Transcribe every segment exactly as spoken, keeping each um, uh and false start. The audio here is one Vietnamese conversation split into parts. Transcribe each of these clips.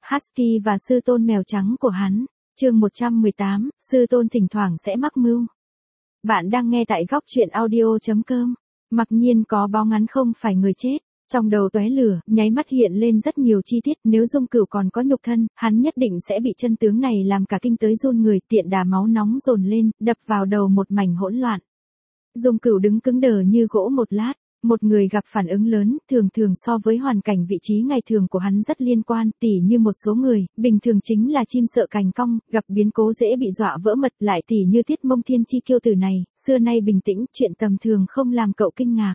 Husky và sư tôn mèo trắng của hắn. Chương một trăm mười tám, sư tôn thỉnh thoảng sẽ mắc mưu. Bạn đang nghe tại góc truyện audio chấm com. Mặc nhiên có báo ngắn không phải người chết. Trong đầu tóe lửa, nháy mắt hiện lên rất nhiều chi tiết, nếu Dung Cửu còn có nhục thân, hắn nhất định sẽ bị chân tướng này làm cả kinh tới run người, tiện đà máu nóng dồn lên, đập vào đầu một mảnh hỗn loạn. Dung Cửu đứng cứng đờ như gỗ một lát. Một người gặp phản ứng lớn, thường thường so với hoàn cảnh vị trí ngày thường của hắn rất liên quan, tỉ như một số người, bình thường chính là chim sợ cành cong, gặp biến cố dễ bị dọa vỡ mật, lại tỉ như Tiết Mông Thiên Chi kiêu tử này, xưa nay bình tĩnh, chuyện tầm thường không làm cậu kinh ngạc.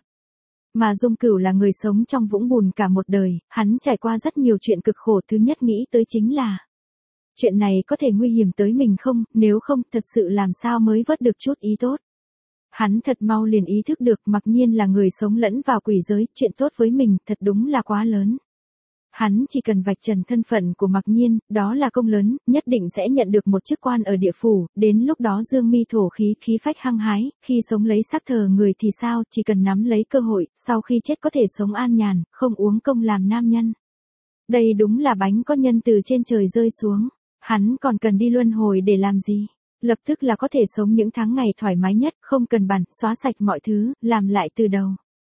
Mà Dung Cửu là người sống trong vũng bùn cả một đời, hắn trải qua rất nhiều chuyện cực khổ, thứ nhất nghĩ tới chính là chuyện này có thể nguy hiểm tới mình không, nếu không, thật sự làm sao mới vớt được chút ý tốt. Hắn thật mau liền ý thức được Mặc Nhiên là người sống lẫn vào quỷ giới, chuyện tốt với mình thật đúng là quá lớn. Hắn chỉ cần vạch trần thân phận của Mặc Nhiên, đó là công lớn, nhất định sẽ nhận được một chức quan ở địa phủ, đến lúc đó dương mi thổ khí, khí phách hăng hái, khi sống lấy xác thờ người thì sao, chỉ cần nắm lấy cơ hội, sau khi chết có thể sống an nhàn, không uống công làm nam nhân. Đây đúng là bánh có nhân từ trên trời rơi xuống, hắn còn cần đi luân hồi để làm gì? Lập tức là có thể sống những tháng ngày thoải mái nhất, không cần bàn, xóa sạch mọi thứ, làm lại từ đầu.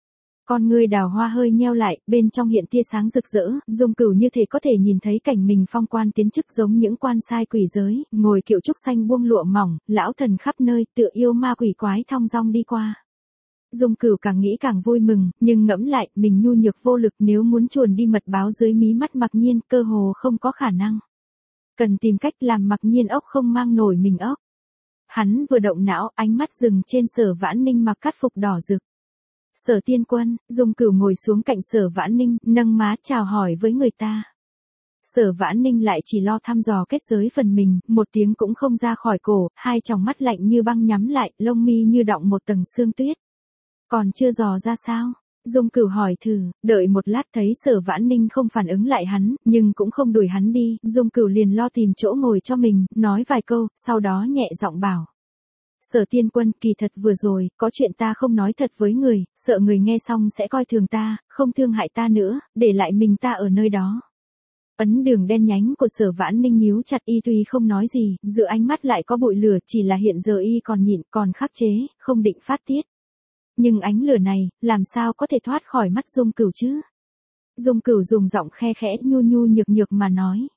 Con ngươi đào hoa hơi nheo lại, bên trong hiện tia sáng rực rỡ, Dung Cửu như thể có thể nhìn thấy cảnh mình phong quan tiến chức giống những quan sai quỷ giới, ngồi kiệu trúc xanh buông lụa mỏng, lão thần khắp nơi, tựa yêu ma quỷ quái thong dong đi qua. Dung Cửu càng nghĩ càng vui mừng, nhưng ngẫm lại, mình nhu nhược vô lực, nếu muốn chuồn đi mật báo dưới mí mắt Mặc Nhiên, cơ hồ không có khả năng. Cần tìm cách làm Mặc Nhiên ốc không mang nổi mình ốc. Hắn vừa động não, ánh mắt dừng trên Sở Vãn Ninh mặc cát phục đỏ rực. Sở Tiên Quân, Dung Cửu ngồi xuống cạnh Sở Vãn Ninh, nâng má chào hỏi với người ta. Sở Vãn Ninh lại chỉ lo thăm dò kết giới phần mình, một tiếng cũng không ra khỏi cổ, hai tròng mắt lạnh như băng nhắm lại, lông mi như đọng một tầng sương tuyết. Còn chưa dò ra sao? Dung Cửu hỏi thử, đợi một lát thấy Sở Vãn Ninh không phản ứng lại hắn, nhưng cũng không đuổi hắn đi, Dung Cửu liền lo tìm chỗ ngồi cho mình, nói vài câu, sau đó nhẹ giọng bảo. Sở Tiên Quân, kỳ thật vừa rồi, có chuyện ta không nói thật với người, sợ người nghe xong sẽ coi thường ta, không thương hại ta nữa, để lại mình ta ở nơi đó. Ấn đường đen nhánh của Sở Vãn Ninh nhíu chặt, y tuy không nói gì, giữa ánh mắt lại có bụi lửa, chỉ là hiện giờ y còn nhịn, còn khắc chế, không định phát tiết. Nhưng ánh lửa này, làm sao có thể thoát khỏi mắt Dung Cửu chứ? Dung Cửu dùng giọng khe khẽ nhu nhu nhược nhược mà nói.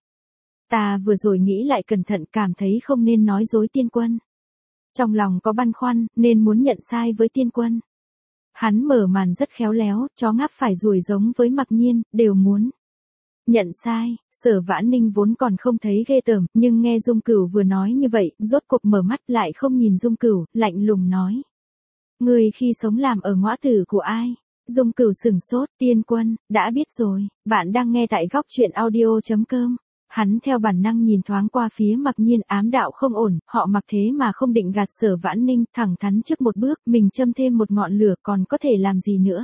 Ta vừa rồi nghĩ lại cẩn thận, cảm thấy không nên nói dối Tiên Quân. Trong lòng có băn khoăn, nên muốn nhận sai với Tiên Quân. Hắn mở màn rất khéo léo, chó ngáp phải ruồi giống với Mặc Nhiên, đều muốn nhận sai. Sở Vãn Ninh vốn còn không thấy ghê tởm, nhưng nghe Dung Cửu vừa nói như vậy, rốt cuộc mở mắt lại không nhìn Dung Cửu, lạnh lùng nói. Người khi sống làm ở ngõa tử của ai? Dung Cửu sửng sốt, Tiên Quân, đã biết rồi, bạn đang nghe tại góc truyện audio chấm com. Hắn theo bản năng nhìn thoáng qua phía Mặc Nhiên, ám đạo không ổn, họ Mặc thế mà không định gạt Sở Vãn Ninh, thẳng thắn trước một bước, mình châm thêm một ngọn lửa còn có thể làm gì nữa.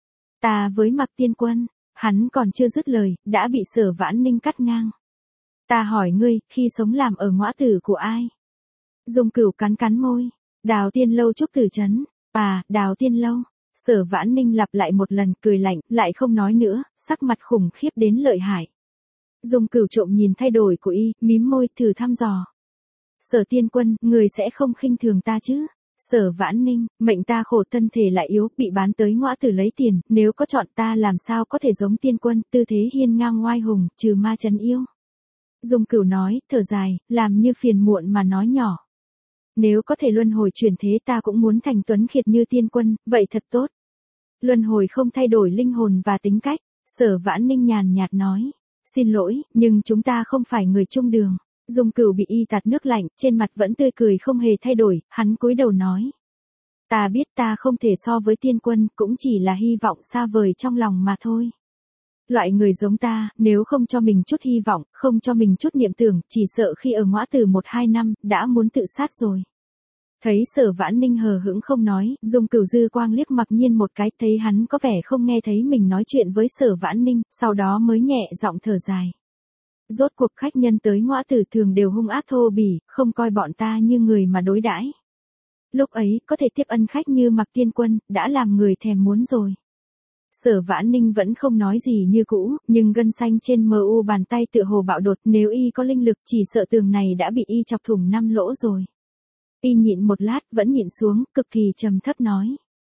Ta với Mặc Tiên Quân, hắn còn chưa dứt lời, đã bị Sở Vãn Ninh cắt ngang. Ta hỏi ngươi, khi sống làm ở ngõa tử của ai? Dung Cửu cắn cắn môi, Đào Tiên Lâu Trúc Tử Trấn. À, Đào Tiên Lâu. Sở Vãn Ninh lặp lại một lần, cười lạnh, lại không nói nữa, sắc mặt khủng khiếp đến lợi hại. Dung Cửu trộm nhìn thay đổi của y, mím môi, thử thăm dò. Sở Tiên Quân, người sẽ không khinh thường ta chứ? Sở Vãn Ninh, mệnh ta khổ thân thể lại yếu, bị bán tới ngõa tử lấy tiền, nếu có chọn ta làm sao có thể giống Tiên Quân, tư thế hiên ngang oai hùng, trừ ma trấn yêu. Dung Cửu nói, thở dài, làm như phiền muộn mà nói nhỏ. Nếu có thể luân hồi chuyển thế ta cũng muốn thành tuấn khiết như Tiên Quân, vậy thật tốt. Luân hồi không thay đổi linh hồn và tính cách, Sở Vãn Ninh nhàn nhạt nói. Xin lỗi, nhưng chúng ta không phải người chung đường. Dung Cửu bị y tạt nước lạnh, trên mặt vẫn tươi cười không hề thay đổi, hắn cúi đầu nói. Ta biết ta không thể so với Tiên Quân, cũng chỉ là hy vọng xa vời trong lòng mà thôi. Loại người giống ta, nếu không cho mình chút hy vọng, không cho mình chút niệm tưởng, chỉ sợ khi ở ngõa tử một hai năm, đã muốn tự sát rồi. Thấy Sở Vãn Ninh hờ hững không nói, Dung Cửu dư quang liếc Mặc Nhiên một cái, thấy hắn có vẻ không nghe thấy mình nói chuyện với Sở Vãn Ninh, sau đó mới nhẹ giọng thở dài. Rốt cuộc khách nhân tới ngõa tử thường đều hung ác thô bỉ, không coi bọn ta như người mà đối đãi. Lúc ấy, có thể tiếp ân khách như Mặc Tiên Quân, đã làm người thèm muốn rồi. Sở Vãn Ninh vẫn không nói gì như cũ, nhưng gân xanh trên mờ u bàn tay tựa hồ bạo đột, nếu y có linh lực chỉ sợ tường này đã bị y chọc thủng năm lỗ rồi. Y nhịn một lát vẫn nhịn xuống, cực kỳ trầm thấp nói.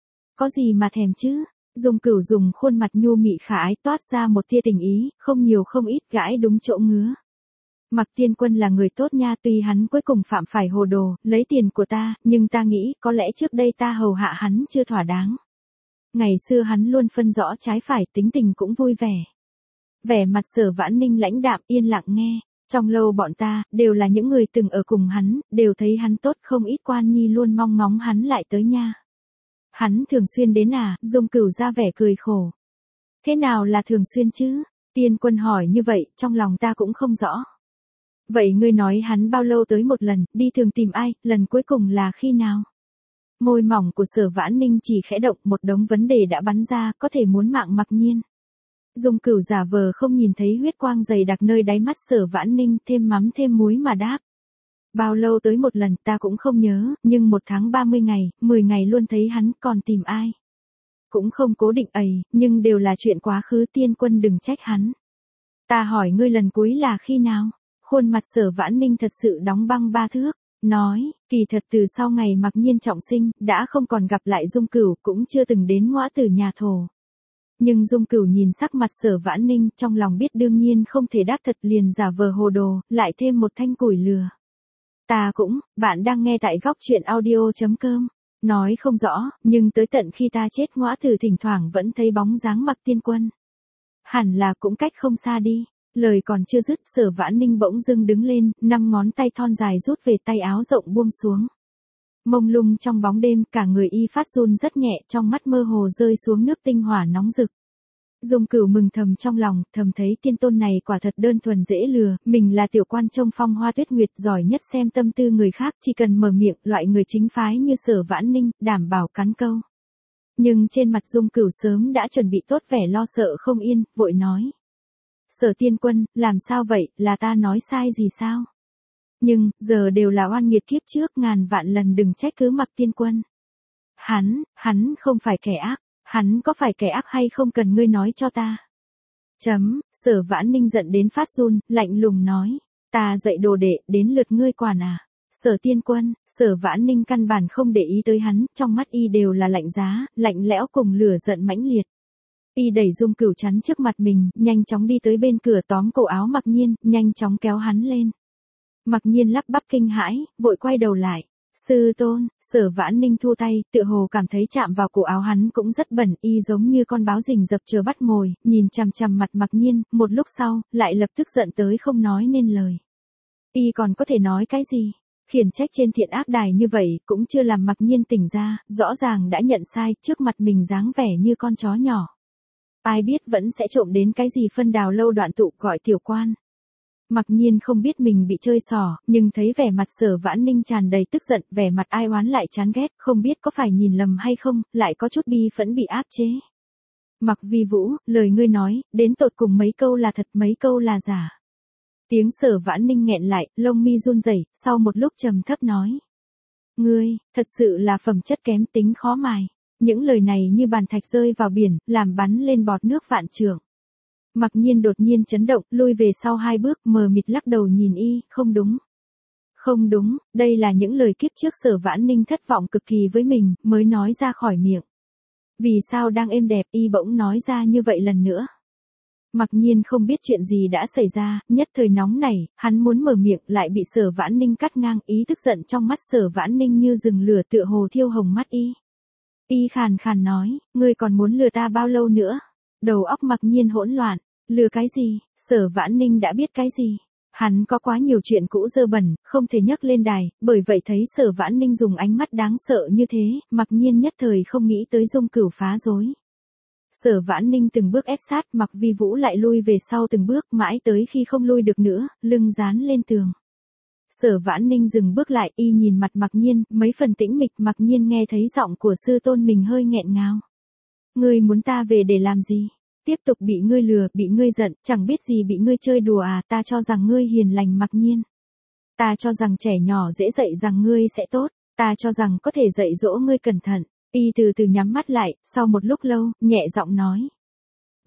Có gì mà thèm chứ? Dung Cửu dùng khuôn mặt nhu mị khả ái toát ra một tia tình ý, không nhiều không ít gãi đúng chỗ ngứa. Mặc Tiên Quân là người tốt nha, tuy hắn cuối cùng phạm phải hồ đồ, lấy tiền của ta, nhưng ta nghĩ có lẽ trước đây ta hầu hạ hắn chưa thỏa đáng. Ngày xưa hắn luôn phân rõ trái phải, tính tình cũng vui vẻ. Vẻ mặt Sở Vãn Ninh lãnh đạm yên lặng nghe, trong lâu bọn ta, đều là những người từng ở cùng hắn, đều thấy hắn tốt, không ít quan nhi luôn mong ngóng hắn lại tới nha. Hắn thường xuyên đến à? Dung Cửu ra vẻ cười khổ. Thế nào là thường xuyên chứ? Tiên Quân hỏi như vậy, trong lòng ta cũng không rõ. Vậy ngươi nói hắn bao lâu tới một lần, đi thường tìm ai, lần cuối cùng là khi nào? Môi mỏng của Sở Vãn Ninh chỉ khẽ động, một đống vấn đề đã bắn ra, có thể muốn mạng Mặc Nhiên. Dung Cửu giả vờ không nhìn thấy huyết quang dày đặc nơi đáy mắt Sở Vãn Ninh, thêm mắm thêm muối mà đáp. Bao lâu tới một lần ta cũng không nhớ, nhưng một tháng ba mươi ngày, mười ngày luôn thấy hắn, còn tìm ai? Cũng không cố định ấy, nhưng đều là chuyện quá khứ, Tiên Quân đừng trách hắn. Ta hỏi ngươi lần cuối là khi nào? Khuôn mặt Sở Vãn Ninh thật sự đóng băng ba thước, nói, kỳ thật từ sau ngày Mặc Nhiên trọng sinh, đã không còn gặp lại Dung Cửu, cũng chưa từng đến ngõ tử nhà thổ. Nhưng Dung Cửu nhìn sắc mặt Sở Vãn Ninh, trong lòng biết đương nhiên không thể đáp thật, liền giả vờ hồ đồ, lại thêm một thanh củi lừa. Ta cũng, bạn đang nghe tại góc truyện audio chấm com. Nói không rõ, nhưng tới tận khi ta chết ngõa tử thỉnh thoảng vẫn thấy bóng dáng Mặc Tiên Quân. Hẳn là cũng cách không xa đi. Lời còn chưa dứt, Sở Vãn Ninh bỗng dưng đứng lên, năm ngón tay thon dài rút về tay áo rộng buông xuống. Mông lung trong bóng đêm, cả người y phát run rất nhẹ, trong mắt mơ hồ rơi xuống nước tinh hỏa nóng rực. Dung Cửu mừng thầm trong lòng, thầm thấy tiên tôn này quả thật đơn thuần dễ lừa, mình là tiểu quan trông phong hoa tuyết nguyệt giỏi nhất xem tâm tư người khác, chỉ cần mở miệng, loại người chính phái như Sở Vãn Ninh, đảm bảo cắn câu. Nhưng trên mặt Dung Cửu sớm đã chuẩn bị tốt vẻ lo sợ không yên, vội nói. Sở Tiên Quân, làm sao vậy, là ta nói sai gì sao? Nhưng, giờ đều là oan nghiệt kiếp trước, ngàn vạn lần đừng trách cứ Mặc Tiên Quân. Hắn, hắn không phải kẻ ác, hắn có phải kẻ ác hay không cần ngươi nói cho ta. Chấm, Sở Vãn Ninh giận đến phát run, lạnh lùng nói, ta dạy đồ đệ, đến lượt ngươi quản à. Sở Tiên Quân, Sở Vãn Ninh căn bản không để ý tới hắn, trong mắt y đều là lạnh giá, lạnh lẽo cùng lửa giận mãnh liệt. Y đẩy Dung Cửu chắn trước mặt mình, nhanh chóng đi tới bên cửa tóm cổ áo Mặc Nhiên, nhanh chóng kéo hắn lên. Mặc Nhiên lắp bắp kinh hãi, vội quay đầu lại. Sư tôn, Sở Vãn Ninh thu tay, tựa hồ cảm thấy chạm vào cổ áo hắn cũng rất bẩn, y giống như con báo rình rập chờ bắt mồi, nhìn chằm chằm mặt Mặc Nhiên, một lúc sau, lại lập tức giận tới không nói nên lời. Y còn có thể nói cái gì? Khiển trách trên thiện ác đài như vậy, cũng chưa làm Mặc Nhiên tỉnh ra, rõ ràng đã nhận sai, trước mặt mình dáng vẻ như con chó nhỏ. Ai biết vẫn sẽ trộm đến cái gì phân đào lâu đoạn tụ gọi tiểu quan. Mặc Nhiên không biết mình bị chơi xỏ, nhưng thấy vẻ mặt Sở Vãn Ninh tràn đầy tức giận, vẻ mặt ai oán lại chán ghét, không biết có phải nhìn lầm hay không, lại có chút bi phẫn bị áp chế. Mặc Vi Vũ, lời ngươi nói, đến tột cùng mấy câu là thật mấy câu là giả. Tiếng Sở Vãn Ninh nghẹn lại, lông mi run rẩy, sau một lúc trầm thấp nói. Ngươi, thật sự là phẩm chất kém, tính khó mài. Những lời này như bàn thạch rơi vào biển, làm bắn lên bọt nước vạn trượng. Mặc Nhiên đột nhiên chấn động, lui về sau hai bước, mờ mịt lắc đầu nhìn y, không đúng. Không đúng, đây là những lời kiếp trước Sở Vãn Ninh thất vọng cực kỳ với mình, mới nói ra khỏi miệng. Vì sao đang êm đẹp y bỗng nói ra như vậy lần nữa? Mặc Nhiên không biết chuyện gì đã xảy ra, nhất thời nóng nảy, hắn muốn mở miệng lại bị Sở Vãn Ninh cắt ngang, ý tức giận trong mắt Sở Vãn Ninh như rừng lửa tựa hồ thiêu hồng mắt y. Y khàn khàn nói, ngươi còn muốn lừa ta bao lâu nữa? Đầu óc Mặc Nhiên hỗn loạn, lừa cái gì? Sở Vãn Ninh đã biết cái gì? Hắn có quá nhiều chuyện cũ dơ bẩn, không thể nhắc lên đài, bởi vậy thấy Sở Vãn Ninh dùng ánh mắt đáng sợ như thế, Mặc Nhiên nhất thời không nghĩ tới Dung Cửu phá rối. Sở Vãn Ninh từng bước ép sát, Mặc Vi Vũ lại lui về sau từng bước, mãi tới khi không lui được nữa, lưng dán lên tường. Sở Vãn Ninh dừng bước lại, y nhìn mặt Mặc Nhiên, mấy phần tĩnh mịch, Mặc Nhiên nghe thấy giọng của sư tôn mình hơi nghẹn ngào. Ngươi muốn ta về để làm gì? Tiếp tục bị ngươi lừa, bị ngươi giận, chẳng biết gì bị ngươi chơi đùa à, ta cho rằng ngươi hiền lành Mặc Nhiên. Ta cho rằng trẻ nhỏ dễ dạy rằng ngươi sẽ tốt, ta cho rằng có thể dạy dỗ ngươi cẩn thận. Y từ từ nhắm mắt lại, sau một lúc lâu, nhẹ giọng nói.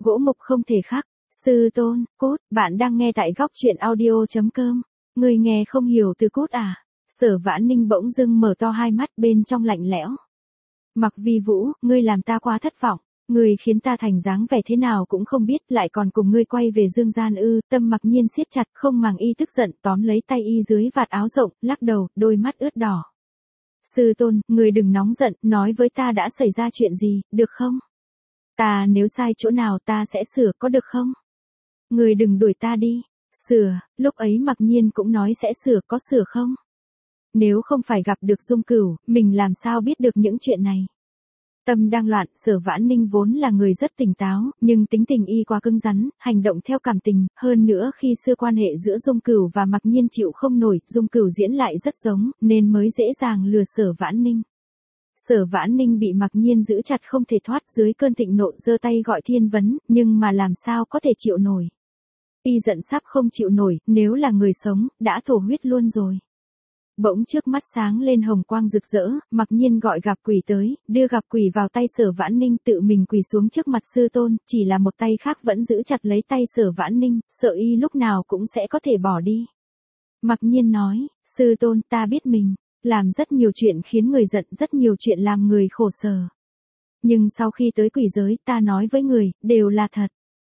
gỗ mục không thể khắc. Sư tôn, cốt, bạn đang nghe tại góc truyện audio.com. Người nghe không hiểu từ cốt à? Sở Vãn Ninh bỗng dưng mở to hai mắt bên trong lạnh lẽo. Mặc Vi Vũ, ngươi làm ta quá thất vọng. Ngươi khiến ta thành dáng vẻ thế nào cũng không biết, lại còn cùng ngươi quay về dương gian ư? Tâm Mặc Nhiên siết chặt, không màng y tức giận, tóm lấy tay y dưới vạt áo rộng, lắc đầu, đôi mắt ướt đỏ. Sư tôn, ngươi đừng nóng giận, nói với ta đã xảy ra chuyện gì, được không? Ta nếu sai chỗ nào ta sẽ sửa, có được không? Ngươi đừng đuổi ta đi. Sửa, lúc ấy Mặc Nhiên cũng nói sẽ sửa, có sửa không? Nếu không phải gặp được Dung Cửu, mình làm sao biết được những chuyện này? Tâm đang loạn, Sở Vãn Ninh vốn là người rất tỉnh táo, nhưng tính tình y quá cứng rắn, hành động theo cảm tình, hơn nữa khi xưa quan hệ giữa Dung Cửu và Mặc Nhiên chịu không nổi, Dung Cửu diễn lại rất giống, nên mới dễ dàng lừa Sở Vãn Ninh. Sở Vãn Ninh bị Mặc Nhiên giữ chặt không thể thoát, dưới cơn thịnh nộ giơ tay gọi Thiên Vấn, nhưng mà làm sao có thể chịu nổi. Y giận sắp không chịu nổi, nếu là người sống, đã thổ huyết luôn rồi. Bỗng trước mắt sáng lên hồng quang rực rỡ, Mặc Nhiên gọi gặp quỷ tới, đưa gặp quỷ vào tay Sở Vãn Ninh, tự mình quỳ xuống trước mặt sư tôn, chỉ là một tay khác vẫn giữ chặt lấy tay Sở Vãn Ninh, sợ y lúc nào cũng sẽ có thể bỏ đi. Mặc Nhiên nói, sư tôn, ta biết mình làm rất nhiều chuyện khiến người giận, rất nhiều chuyện làm người khổ sở. Nhưng sau khi tới quỷ giới, ta nói với người, đều là thật.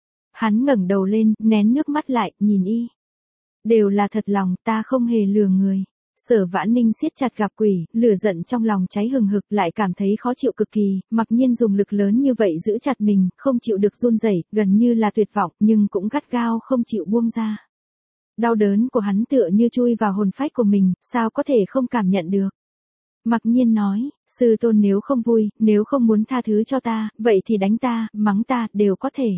Hắn ngẩng đầu lên, nén nước mắt lại, nhìn y. Đều là thật lòng, ta không hề lừa người. Sở Vãn Ninh siết chặt gặp quỷ, lửa giận trong lòng cháy hừng hực, lại cảm thấy khó chịu cực kỳ, Mặc Nhiên dùng lực lớn như vậy giữ chặt mình, không chịu được run rẩy, gần như là tuyệt vọng, nhưng cũng gắt gao không chịu buông ra. Đau đớn của hắn tựa như chui vào hồn phách của mình, sao có thể không cảm nhận được. Mặc Nhiên nói, sư tôn nếu không vui, nếu không muốn tha thứ cho ta, vậy thì đánh ta, mắng ta, đều có thể.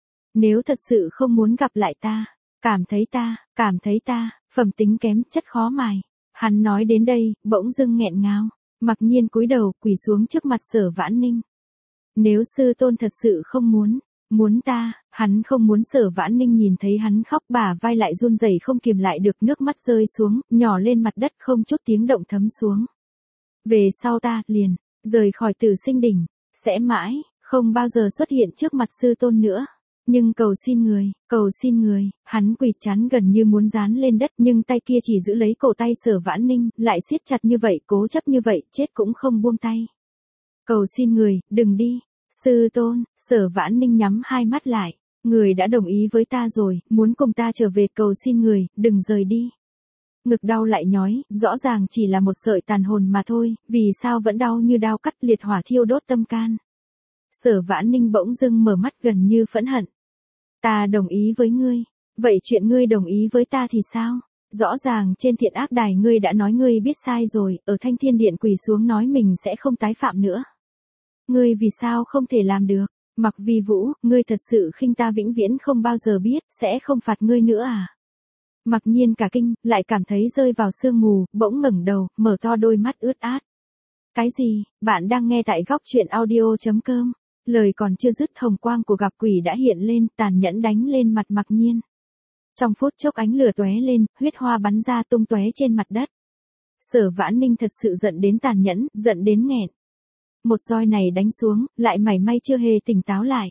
Nếu thật sự không muốn gặp lại ta, cảm thấy ta, cảm thấy ta, phẩm tính kém, chất khó mài. Hắn nói đến đây, bỗng dưng nghẹn ngào. Mặc Nhiên cúi đầu, quỳ xuống trước mặt Sở Vãn Ninh. Nếu sư tôn thật sự không muốn, muốn ta, hắn không muốn Sở Vãn Ninh nhìn thấy hắn khóc, bả vai lại run rẩy không kìm lại được, nước mắt rơi xuống, nhỏ lên mặt đất không chút tiếng động thấm xuống. Về sau ta, liền, rời khỏi Tử Sinh Đỉnh, sẽ mãi, không bao giờ xuất hiện trước mặt sư tôn nữa. Nhưng cầu xin người, cầu xin người, hắn quỳ chán gần như muốn dán lên đất, nhưng tay kia chỉ giữ lấy cổ tay Sở Vãn Ninh, lại siết chặt như vậy, cố chấp như vậy, chết cũng không buông tay. Cầu xin người, đừng đi. Sư tôn, Sở Vãn Ninh nhắm hai mắt lại. Người đã đồng ý với ta rồi, muốn cùng ta trở về, cầu xin người, đừng rời đi. Ngực đau lại nhói, rõ ràng chỉ là một sợi tàn hồn mà thôi, vì sao vẫn đau như đao cắt, liệt hỏa thiêu đốt tâm can. Sở Vãn Ninh bỗng dưng mở mắt gần như phẫn hận. Ta đồng ý với ngươi, vậy chuyện ngươi đồng ý với ta thì sao? Rõ ràng trên thiện ác đài ngươi đã nói ngươi biết sai rồi, ở Thanh Thiên Điện quỳ xuống nói mình sẽ không tái phạm nữa. Ngươi vì sao không thể làm được? Mặc Vi Vũ, ngươi thật sự khinh ta vĩnh viễn không bao giờ biết, sẽ không phạt ngươi nữa à? Mặc Nhiên cả kinh, lại cảm thấy rơi vào sương mù, bỗng ngẩng đầu, mở to đôi mắt ướt át. Cái gì? Bạn đang nghe tại góc truyện audio.com. Lời còn chưa dứt, hồng quang của gặp quỷ đã hiện lên, tàn nhẫn đánh lên mặt Mặc Nhiên. Trong phút chốc ánh lửa tóe lên, huyết hoa bắn ra tung tóe trên mặt đất. Sở Vãn Ninh thật sự giận đến tàn nhẫn, giận đến nghẹn. Một roi này đánh xuống, lại mảy may chưa hề tỉnh táo lại.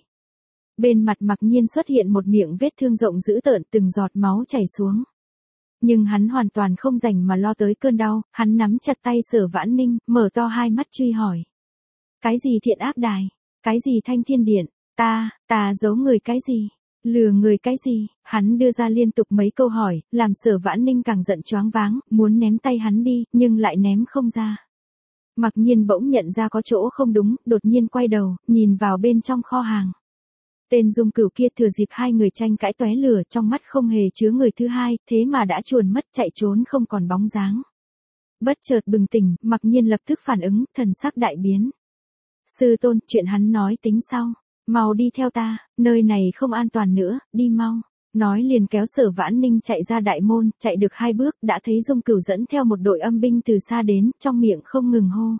Bên mặt Mặc Nhiên xuất hiện một miệng vết thương rộng dữ tợn, từng giọt máu chảy xuống. Nhưng hắn hoàn toàn không rảnh mà lo tới cơn đau, hắn nắm chặt tay Sở Vãn Ninh, mở to hai mắt truy hỏi. Cái gì thiện ác đài? Cái gì Thanh Thiên Điện? Ta, ta giấu người cái gì? Lừa người cái gì? Hắn đưa ra liên tục mấy câu hỏi, làm Sở Vãn Ninh càng giận choáng váng, muốn ném tay hắn đi, nhưng lại ném không ra. Mặc Nhiên bỗng nhận ra có chỗ không đúng, đột nhiên quay đầu, nhìn vào bên trong kho hàng. Tên Dung Cửu kia thừa dịp hai người tranh cãi tóe lửa, trong mắt không hề chứa người thứ hai, thế mà đã chuồn mất, chạy trốn không còn bóng dáng. Bất chợt bừng tỉnh, Mặc Nhiên lập tức phản ứng, thần sắc đại biến. Sư tôn, chuyện hắn nói tính sau. Mau đi theo ta, nơi này không an toàn nữa, đi mau. Nói liền kéo Sở Vãn Ninh chạy ra đại môn, chạy được hai bước, đã thấy Dung Cửu dẫn theo một đội âm binh từ xa đến, trong miệng không ngừng hô.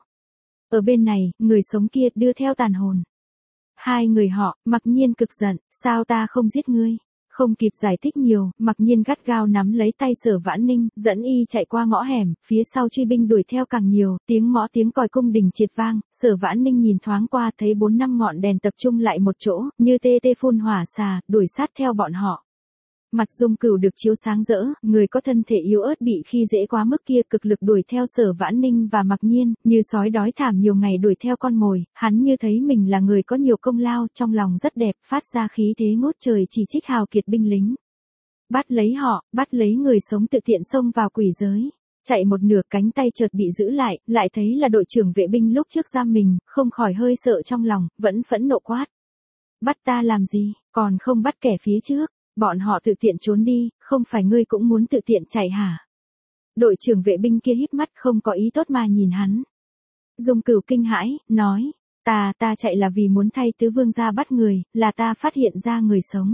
Ở bên này, người sống kia đưa theo tàn hồn. Hai người họ, Mặc Nhiên cực giận, sao ta không giết ngươi? Không kịp giải thích nhiều, Mặc Nhiên gắt gao nắm lấy tay Sở Vãn Ninh, dẫn y chạy qua ngõ hẻm, phía sau truy binh đuổi theo càng nhiều, tiếng mõ tiếng còi cung đình triệt vang, Sở Vãn Ninh nhìn thoáng qua thấy bốn năm ngọn đèn tập trung lại một chỗ, như tê tê phun hỏa xà, đuổi sát theo bọn họ. Mặt Dung Cửu được chiếu sáng rỡ, người có thân thể yếu ớt bị khi dễ quá mức kia cực lực đuổi theo Sở Vãn Ninh và Mặc Nhiên, như sói đói thảm nhiều ngày đuổi theo con mồi, hắn như thấy mình là người có nhiều công lao, trong lòng rất đẹp, phát ra khí thế ngút trời chỉ trích hào kiệt binh lính. Bắt lấy họ, bắt lấy người sống tự tiện xông vào quỷ giới. Chạy một nửa cánh tay chợt bị giữ lại, lại thấy là đội trưởng vệ binh lúc trước giam mình, không khỏi hơi sợ trong lòng, vẫn phẫn nộ quát. Bắt ta làm gì, còn không bắt kẻ phía trước. Bọn họ tự tiện trốn đi, không phải ngươi cũng muốn tự tiện chạy hả? Đội trưởng vệ binh kia híp mắt không có ý tốt mà nhìn hắn. Dung Cửu kinh hãi, nói, ta, ta chạy là vì muốn thay tứ vương gia bắt người, là ta phát hiện ra người sống.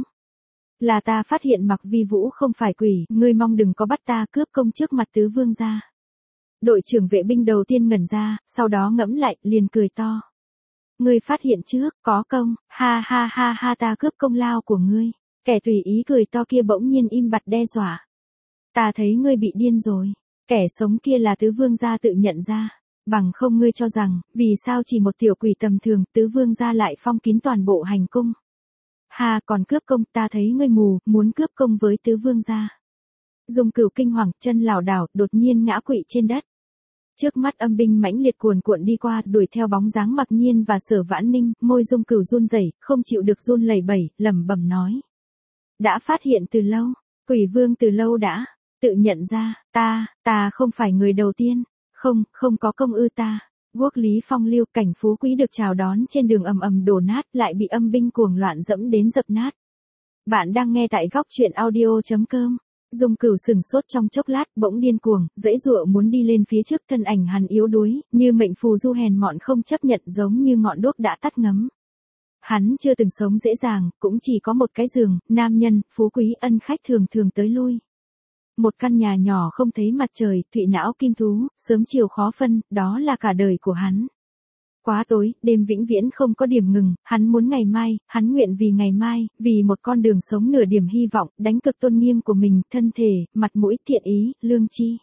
Là ta phát hiện Mặc Vi Vũ không phải quỷ, ngươi mong đừng có bắt ta cướp công trước mặt tứ vương gia. Đội trưởng vệ binh đầu tiên ngẩn ra, sau đó ngẫm lại, liền cười to. Ngươi phát hiện trước, có công, ha ha ha ha ta cướp công lao của ngươi. Kẻ tùy ý cười to kia bỗng nhiên im bặt đe dọa. Ta thấy ngươi bị điên rồi. Kẻ sống kia là tứ vương gia tự nhận ra. Bằng không ngươi cho rằng, vì sao chỉ một tiểu quỷ tầm thường tứ vương gia lại phong kín toàn bộ hành cung. Ha còn cướp công ta thấy ngươi mù, muốn cướp công với tứ vương gia. Dung Cửu kinh hoàng, chân lảo đảo, đột nhiên ngã quỵ trên đất. Trước mắt âm binh mãnh liệt cuồn cuộn đi qua, đuổi theo bóng dáng Mặc Nhiên và Sở Vãn Ninh, môi Dung Cửu run rẩy, không chịu được run lẩy bẩy, lẩm bẩm nói. Đã phát hiện từ lâu, quỷ vương từ lâu đã, tự nhận ra, ta, ta không phải người đầu tiên, không, không có công ư ta. Quốc lý phong lưu cảnh phú quý được chào đón trên đường ầm ầm đổ nát lại bị âm binh cuồng loạn dẫm đến dập nát. Bạn đang nghe tại góc truyện audio chấm com. Dung Cửu sừng sốt trong chốc lát, bỗng điên cuồng, dãy dụa muốn đi lên phía trước, thân ảnh hắn yếu đuối, như mệnh phù du hèn mọn không chấp nhận, giống như ngọn đuốc đã tắt ngấm. Hắn chưa từng sống dễ dàng, cũng chỉ có một cái giường, nam nhân, phú quý ân khách thường thường tới lui. Một căn nhà nhỏ không thấy mặt trời, thụy não kim thú, sớm chiều khó phân, đó là cả đời của hắn. Quá tối, đêm vĩnh viễn không có điểm ngừng, hắn muốn ngày mai, hắn nguyện vì ngày mai, vì một con đường sống nửa điểm hy vọng, đánh cực tôn nghiêm của mình, thân thể, mặt mũi, thiện ý, lương tri.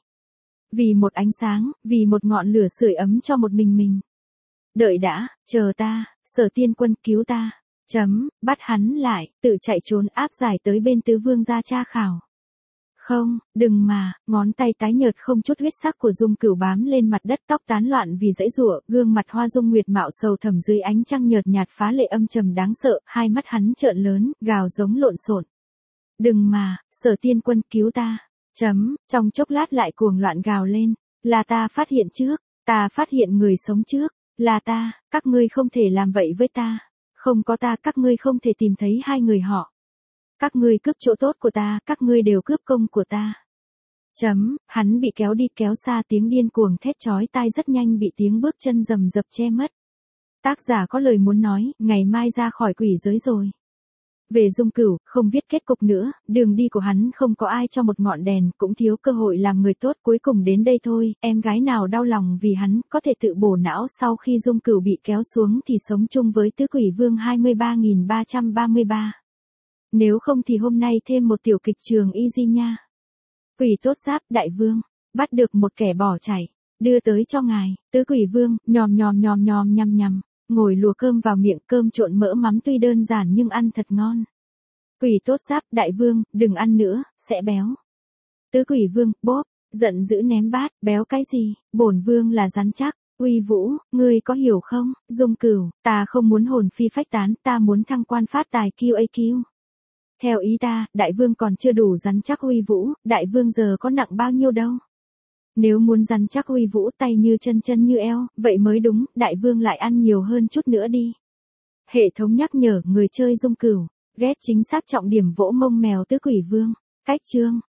Vì một ánh sáng, vì một ngọn lửa sưởi ấm cho một mình mình. Đợi đã, chờ ta, Sở Tiên Quân cứu ta. Chấm, bắt hắn lại, tự chạy trốn áp giải tới bên tứ vương gia tra khảo. Không, đừng mà, ngón tay tái nhợt không chút huyết sắc của Dung Cửu bám lên mặt đất, tóc tán loạn vì dãy giụa, gương mặt hoa dung nguyệt mạo sầu thẳm dưới ánh trăng nhợt nhạt phá lệ âm trầm đáng sợ, hai mắt hắn trợn lớn, gào giống lộn xộn. Đừng mà, Sở Tiên Quân cứu ta. Chấm, trong chốc lát lại cuồng loạn gào lên, là ta phát hiện trước, ta phát hiện người sống trước. Là ta, các ngươi không thể làm vậy với ta. Không có ta các ngươi không thể tìm thấy hai người họ. Các ngươi cướp chỗ tốt của ta, các ngươi đều cướp công của ta. Chấm, hắn bị kéo đi kéo xa tiếng điên cuồng thét chói tai rất nhanh bị tiếng bước chân rầm rập che mất. Tác giả có lời muốn nói, ngày mai ra khỏi quỷ giới rồi. Về Dung Cửu, không viết kết cục nữa, đường đi của hắn không có ai cho một ngọn đèn, cũng thiếu cơ hội làm người tốt, cuối cùng đến đây thôi, em gái nào đau lòng vì hắn, có thể tự bổ não sau khi Dung Cửu bị kéo xuống thì sống chung với tứ quỷ vương hai mươi ba nghìn ba trăm ba mươi ba. Nếu không thì hôm nay thêm một tiểu kịch trường easy nha. Quỷ tốt giáp, đại vương, bắt được một kẻ bỏ chạy, đưa tới cho ngài, tứ quỷ vương, nhòm nhòm nhòm nhòm nhằm nhằm. Ngồi lùa cơm vào miệng, cơm trộn mỡ mắm tuy đơn giản nhưng ăn thật ngon. Quỷ tốt giáp, đại vương, đừng ăn nữa, sẽ béo. Tứ quỷ vương, bốp, giận dữ ném bát, béo cái gì, bổn vương là rắn chắc. Uy Vũ, ngươi có hiểu không? Dung Cửu, ta không muốn hồn phi phách tán, ta muốn thăng quan phát tài Q A Q. Theo ý ta, đại vương còn chưa đủ rắn chắc Uy Vũ, đại vương giờ có nặng bao nhiêu đâu. Nếu muốn rắn chắc Uy Vũ tay như chân chân như eo, vậy mới đúng, đại vương lại ăn nhiều hơn chút nữa đi. Hệ thống nhắc nhở người chơi Dung Cửu, ghét chính xác trọng điểm vỗ mông mèo tứ quỷ vương. Cách chương